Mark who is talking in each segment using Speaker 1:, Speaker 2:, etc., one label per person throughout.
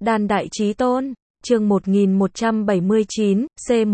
Speaker 1: Đàn Đại Chí Tôn, chương 1179,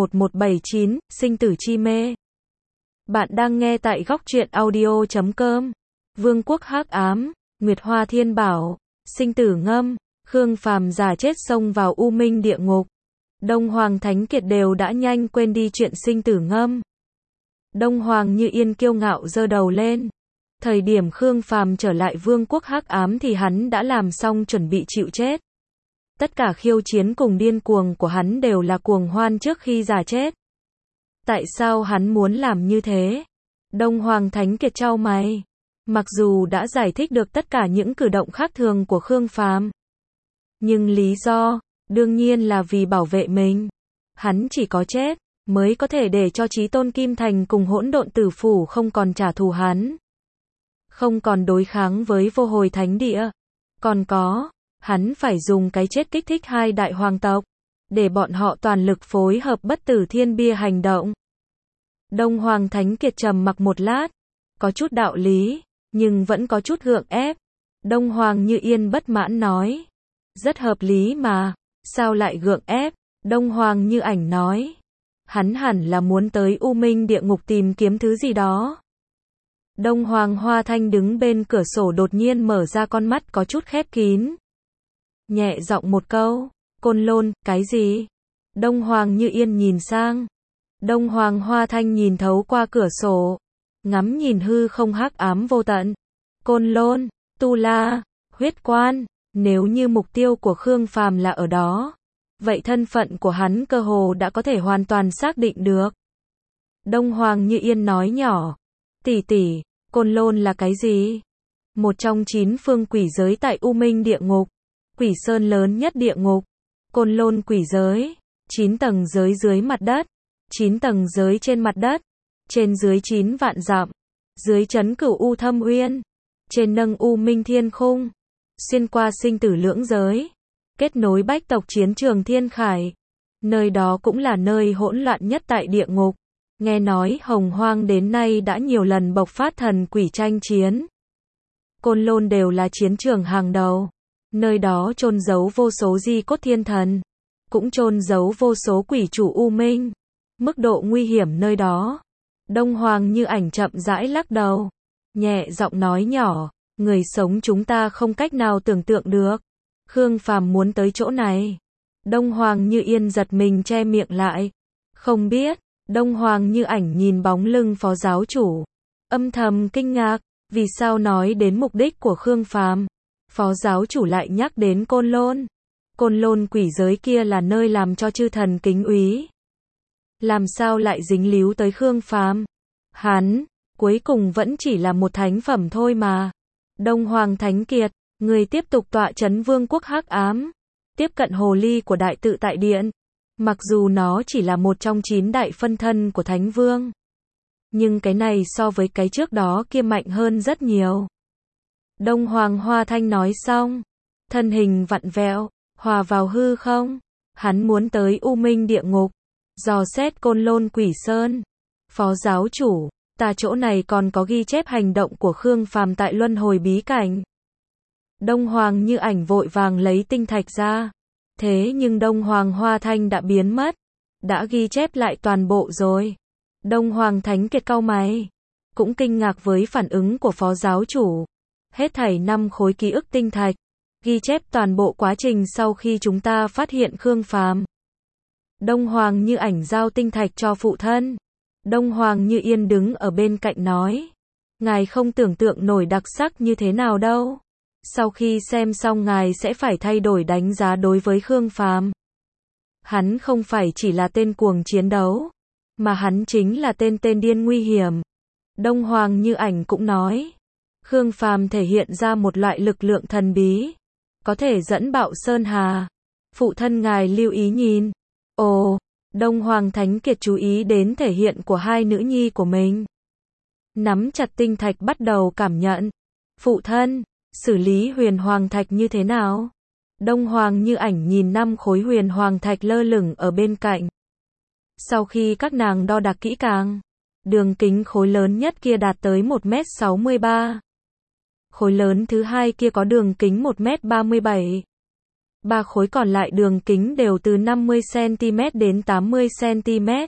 Speaker 1: C1179, sinh tử chi mê. Bạn đang nghe tại góc truyện audio.com. Vương quốc hắc ám, Nguyệt Hoa Thiên Bảo, sinh tử ngâm, Khương Phàm giả chết xông vào u minh địa ngục. Đông Hoàng Thánh Kiệt đều đã nhanh quên đi chuyện sinh tử ngâm. Đông Hoàng Như Yên kiêu ngạo giơ đầu lên. Thời điểm Khương Phàm trở lại vương quốc hắc ám thì hắn đã làm xong chuẩn bị chịu chết. Tất cả khiêu chiến cùng điên cuồng của hắn đều là cuồng hoan trước khi giả chết. Tại sao hắn muốn làm như thế? Đông Hoàng Thánh Kiệt chau mày. Mặc dù đã giải thích được tất cả những cử động khác thường của Khương Phàm, nhưng lý do, đương nhiên là vì bảo vệ mình. Hắn chỉ có chết, mới có thể để cho Chí Tôn Kim Thành cùng Hỗn Độn Tử Phủ không còn trả thù hắn. Không còn đối kháng với Vô Hồi Thánh Địa. Còn có, hắn phải dùng cái chết kích thích hai đại hoàng tộc, để bọn họ toàn lực phối hợp bất tử thiên bia hành động. Đông Hoàng Thánh Kiệt trầm mặc một lát, có chút đạo lý, nhưng vẫn có chút gượng ép. Đông Hoàng Như Yên bất mãn nói, rất hợp lý mà, sao lại gượng ép? Đông Hoàng Như Ảnh nói, hắn hẳn là muốn tới U Minh địa ngục tìm kiếm thứ gì đó. Đông Hoàng Hoa Thanh đứng bên cửa sổ đột nhiên mở ra con mắt có chút khép kín. Nhẹ giọng một câu, Côn Lôn, cái gì? Đông Hoàng Như Yên nhìn sang. Đông Hoàng Hoa Thanh nhìn thấu qua cửa sổ, ngắm nhìn hư không hắc ám vô tận. Côn Lôn, Tu La, Huyết Quan, nếu như mục tiêu của Khương Phàm là ở đó, vậy thân phận của hắn cơ hồ đã có thể hoàn toàn xác định được. Đông Hoàng Như Yên nói nhỏ, tỷ tỷ, Côn Lôn là cái gì? Một trong 9 phương quỷ giới tại U Minh địa ngục, quỷ sơn lớn nhất địa ngục. Côn Lôn quỷ giới, 9 tầng giới dưới mặt đất, 9 tầng giới trên mặt đất, trên dưới 9 vạn dặm, dưới trấn Cửu U Thâm Uyên, trên nâng U Minh Thiên Khung, xuyên qua sinh tử lưỡng giới, kết nối bách tộc chiến trường Thiên Khải. Nơi đó cũng là nơi hỗn loạn nhất tại địa ngục. Nghe nói Hồng Hoang đến nay đã nhiều lần bộc phát thần quỷ tranh chiến. Côn Lôn đều là chiến trường hàng đầu. Nơi đó chôn giấu vô số di cốt thiên thần, cũng chôn giấu vô số quỷ chủ U Minh. Mức độ nguy hiểm nơi đó. Đông Hoàng Như Ảnh chậm rãi lắc đầu, nhẹ giọng nói nhỏ, người sống chúng ta không cách nào tưởng tượng được. Khương Phàm muốn tới chỗ này. Đông Hoàng Như Yên giật mình che miệng lại. Không biết. Đông Hoàng Như Ảnh nhìn bóng lưng phó giáo chủ, âm thầm kinh ngạc, vì sao nói đến mục đích của Khương Phàm, phó giáo chủ lại nhắc đến Côn Lôn. Côn Lôn quỷ giới kia là nơi làm cho chư thần kính úy. Làm sao lại dính líu tới Khương Phàm? Hắn, cuối cùng vẫn chỉ là một thánh phẩm thôi mà. Đông Hoàng Thánh Kiệt, người tiếp tục tọa trấn vương quốc hắc ám, tiếp cận hồ ly của đại tự tại điện. Mặc dù nó chỉ là một trong 9 đại phân thân của Thánh Vương, nhưng cái này so với cái trước đó kia mạnh hơn rất nhiều. Đông Hoàng Hoa Thanh nói xong, thân hình vặn vẹo, hòa vào hư không. Hắn muốn tới U Minh địa ngục, dò xét Côn Lôn quỷ sơn. Phó giáo chủ, ta chỗ này còn có ghi chép hành động của Khương Phàm tại luân hồi bí cảnh. Đông Hoàng Như Ảnh vội vàng lấy tinh thạch ra. Thế nhưng Đông Hoàng Hoa Thanh đã biến mất, đã ghi chép lại toàn bộ rồi. Đông Hoàng Thánh Kiệt cau mày, cũng kinh ngạc với phản ứng của phó giáo chủ. Hết thảy 5 khối ký ức tinh thạch, ghi chép toàn bộ quá trình sau khi chúng ta phát hiện Khương Phàm. Đông Hoàng Như Ảnh giao tinh thạch cho phụ thân. Đông Hoàng Như Yên đứng ở bên cạnh nói, ngài không tưởng tượng nổi đặc sắc như thế nào đâu. Sau khi xem xong ngài sẽ phải thay đổi đánh giá đối với Khương Phàm. Hắn không phải chỉ là tên cuồng chiến đấu, mà hắn chính là tên điên nguy hiểm. Đông Hoàng Như Ảnh cũng nói, Khương Phàm thể hiện ra một loại lực lượng thần bí, có thể dẫn bạo sơn hà. Phụ thân ngài lưu ý nhìn. Ồ, Đông Hoàng Thánh Kiệt chú ý đến thể hiện của hai nữ nhi của mình. Nắm chặt tinh thạch bắt đầu cảm nhận. Phụ thân, xử lý huyền hoàng thạch như thế nào? Đông Hoàng Như Ảnh nhìn 5 khối huyền hoàng thạch lơ lửng ở bên cạnh. Sau khi các nàng đo đạc kỹ càng, đường kính khối lớn nhất kia đạt tới 1m63. Khối lớn thứ hai kia có đường kính 1m37. 3 khối còn lại đường kính đều từ 50cm đến 80cm.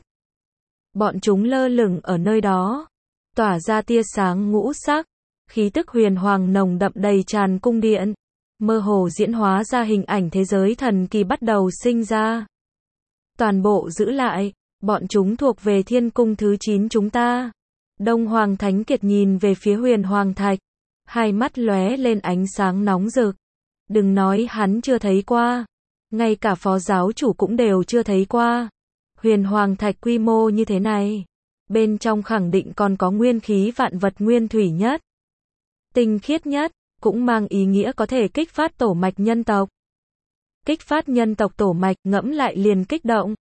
Speaker 1: Bọn chúng lơ lửng ở nơi đó, tỏa ra tia sáng ngũ sắc, khí tức huyền hoàng nồng đậm đầy tràn cung điện, mơ hồ diễn hóa ra hình ảnh thế giới thần kỳ bắt đầu sinh ra. Toàn bộ giữ lại, bọn chúng thuộc về thiên cung thứ 9 chúng ta. Đông Hoàng Thánh Kiệt nhìn về phía Huyền Hoàng Thạch, hai mắt lóe lên ánh sáng nóng rực. Đừng nói hắn chưa thấy qua, ngay cả phó giáo chủ cũng đều chưa thấy qua. Huyền Hoàng Thạch quy mô như thế này, bên trong khẳng định còn có nguyên khí vạn vật nguyên thủy nhất, tinh khiết nhất, cũng mang ý nghĩa có thể kích phát tổ mạch nhân tộc. Kích phát nhân tộc tổ mạch, ngẫm lại liền kích động.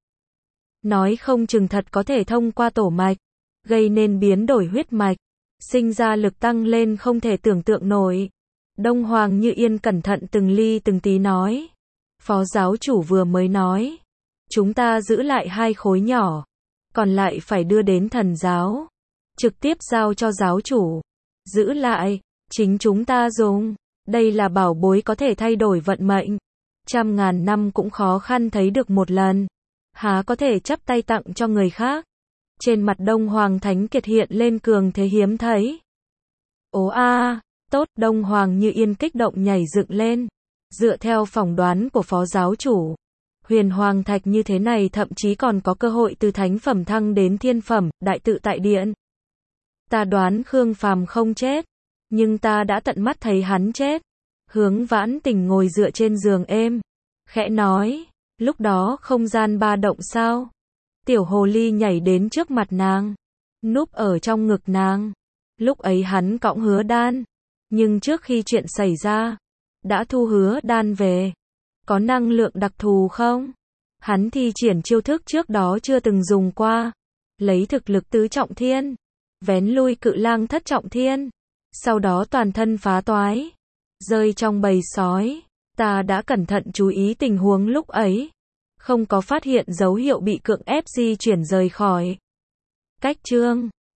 Speaker 1: Nói không chừng thật có thể thông qua tổ mạch, gây nên biến đổi huyết mạch, sinh ra lực tăng lên không thể tưởng tượng nổi. Đông Hoàng Như Yên cẩn thận từng ly từng tí nói. Phó giáo chủ vừa mới nói, chúng ta giữ lại 2 khối nhỏ, còn lại phải đưa đến thần giáo, trực tiếp giao cho giáo chủ. Giữ lại, chính chúng ta dùng, đây là bảo bối có thể thay đổi vận mệnh. Trăm ngàn năm cũng khó khăn thấy được một lần, há có thể chắp tay tặng cho người khác. Trên mặt Đông Hoàng Thánh Kiệt hiện lên cường thế hiếm thấy. Ố a, tốt, Đông Hoàng Như Yên kích động nhảy dựng lên. Dựa theo phỏng đoán của phó giáo chủ, Huyền Hoàng Thạch như thế này thậm chí còn có cơ hội từ thánh phẩm thăng đến thiên phẩm, đại tự tại điện. Ta đoán Khương Phàm không chết, nhưng ta đã tận mắt thấy hắn chết. Hướng Vãn Tình ngồi dựa trên giường êm, khẽ nói, lúc đó không gian ba động sao? Tiểu hồ ly nhảy đến trước mặt nàng, núp ở trong ngực nàng. Lúc ấy hắn cõng Hứa Đan, nhưng trước khi chuyện xảy ra, đã thu Hứa Đan về. Có năng lượng đặc thù không? Hắn thi triển chiêu thức trước đó chưa từng dùng qua, lấy thực lực tứ trọng thiên, vén lui cự lang thất trọng thiên, sau đó toàn thân phá toái, rơi trong bầy sói. Ta đã cẩn thận chú ý tình huống lúc ấy, không có phát hiện dấu hiệu bị cưỡng ép di chuyển rời khỏi. Cách chương